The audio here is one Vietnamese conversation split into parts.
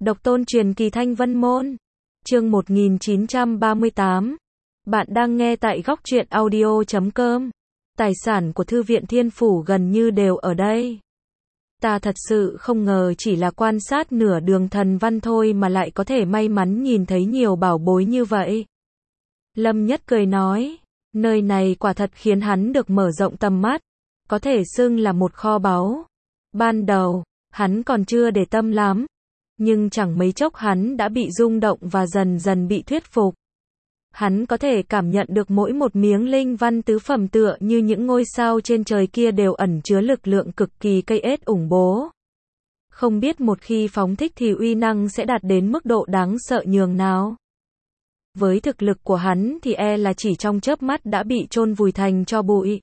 Độc tôn truyền kỳ Thanh Vân Môn. Chương 1938. Bạn đang nghe tại góc truyện audio.com. Tài sản của Thư viện Thiên Phủ gần như đều ở đây. Ta thật sự không ngờ chỉ là quan sát nửa đường thần văn thôi mà lại có thể may mắn nhìn thấy nhiều bảo bối như vậy. Lâm Nhất cười nói, nơi này quả thật khiến hắn được mở rộng tầm mắt, có thể xưng là một kho báu. Ban đầu, hắn còn chưa để tâm lắm, nhưng chẳng mấy chốc hắn đã bị rung động và dần dần bị thuyết phục. Hắn có thể cảm nhận được mỗi một miếng linh văn tứ phẩm tựa như những ngôi sao trên trời kia đều ẩn chứa lực lượng cực kỳ cây ết ủng bố. Không biết một khi phóng thích thì uy năng sẽ đạt đến mức độ đáng sợ nhường nào. Với thực lực của hắn thì e là chỉ trong chớp mắt đã bị chôn vùi thành tro bụi.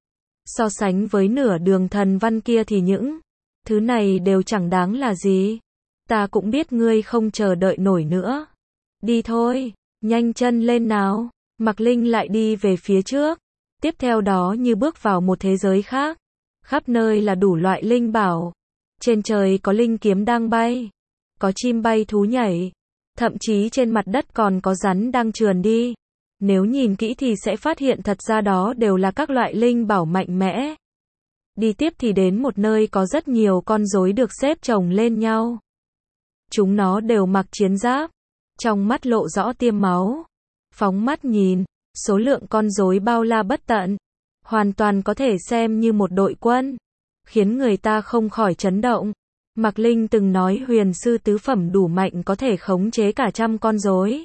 So sánh với nửa đường thần văn kia thì những thứ này đều chẳng đáng là gì. Ta cũng biết ngươi không chờ đợi nổi nữa. Đi thôi, nhanh chân lên nào. Mạc Linh lại đi về phía trước. Tiếp theo đó như bước vào một thế giới khác. Khắp nơi là đủ loại linh bảo. Trên trời có linh kiếm đang bay. Có chim bay thú nhảy. Thậm chí trên mặt đất còn có rắn đang trườn đi. Nếu nhìn kỹ thì sẽ phát hiện thật ra đó đều là các loại linh bảo mạnh mẽ. Đi tiếp thì đến một nơi có rất nhiều con rối được xếp chồng lên nhau. Chúng nó đều mặc chiến giáp, trong mắt lộ rõ tiêm máu. Phóng mắt nhìn, số lượng con rối bao la bất tận, hoàn toàn có thể xem như một đội quân, khiến người ta không khỏi chấn động. Mạc Linh từng nói huyền sư tứ phẩm đủ mạnh có thể khống chế cả trăm con rối,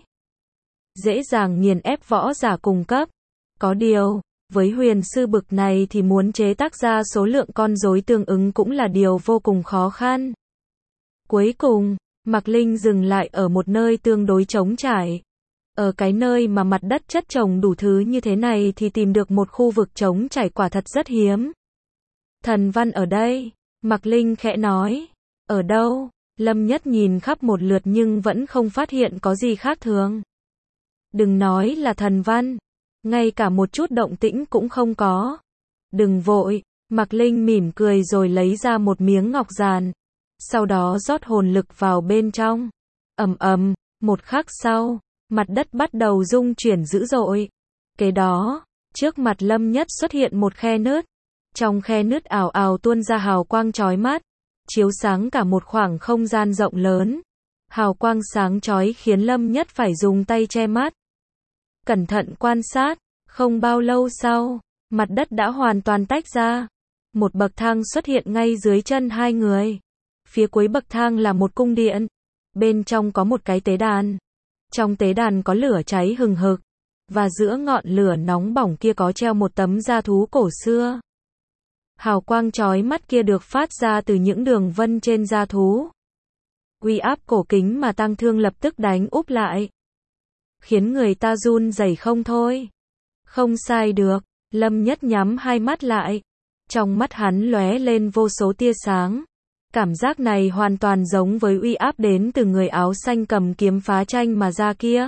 dễ dàng nghiền ép võ giả cùng cấp. Có điều, với huyền sư bực này thì muốn chế tác ra số lượng con rối tương ứng cũng là điều vô cùng khó khăn. Cuối cùng, Mạc Linh dừng lại ở một nơi tương đối trống trải. Ở cái nơi mà mặt đất chất chồng đủ thứ như thế này thì tìm được một khu vực trống trải quả thật rất hiếm. Thần văn ở đây, Mạc Linh khẽ nói. Ở đâu? Lâm Nhất nhìn khắp một lượt nhưng vẫn không phát hiện có gì khác thường. Đừng nói là thần văn, ngay cả một chút động tĩnh cũng không có. Đừng vội, Mạc Linh mỉm cười rồi lấy ra một miếng ngọc giàn. Sau đó rót hồn lực vào bên trong. Ầm ầm, một khắc sau, mặt đất bắt đầu rung chuyển dữ dội. Kế đó, trước mặt Lâm Nhất xuất hiện một khe nứt. Trong khe nứt ào ào tuôn ra hào quang chói mắt, chiếu sáng cả một khoảng không gian rộng lớn. Hào quang sáng chói khiến Lâm Nhất phải dùng tay che mắt. Cẩn thận quan sát, không bao lâu sau, mặt đất đã hoàn toàn tách ra. Một bậc thang xuất hiện ngay dưới chân hai người. Phía cuối bậc thang là một cung điện. Bên trong có một cái tế đàn. Trong tế đàn có lửa cháy hừng hực. Và giữa ngọn lửa nóng bỏng kia có treo một tấm da thú cổ xưa. Hào quang chói mắt kia được phát ra từ những đường vân trên da thú. Uy áp cổ kính mà Tang Thương lập tức đánh úp lại, khiến người ta run rẩy không thôi. Không sai được, Lâm Nhất nhắm hai mắt lại. Trong mắt hắn lóe lên vô số tia sáng. Cảm giác này hoàn toàn giống với uy áp đến từ người áo xanh cầm kiếm phá tranh mà ra kia.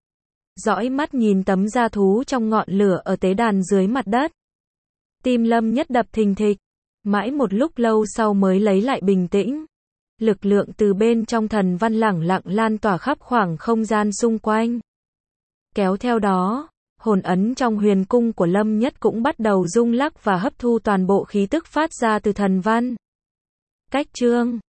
Dõi mắt nhìn tấm da thú trong ngọn lửa ở tế đàn dưới mặt đất. Tim Lâm Nhất đập thình thịch. Mãi một lúc lâu sau mới lấy lại bình tĩnh. Lực lượng từ bên trong thần văn lẳng lặng lan tỏa khắp khoảng không gian xung quanh. Kéo theo đó, hồn ấn trong huyền cung của Lâm Nhất cũng bắt đầu rung lắc và hấp thu toàn bộ khí tức phát ra từ thần văn. Cách chương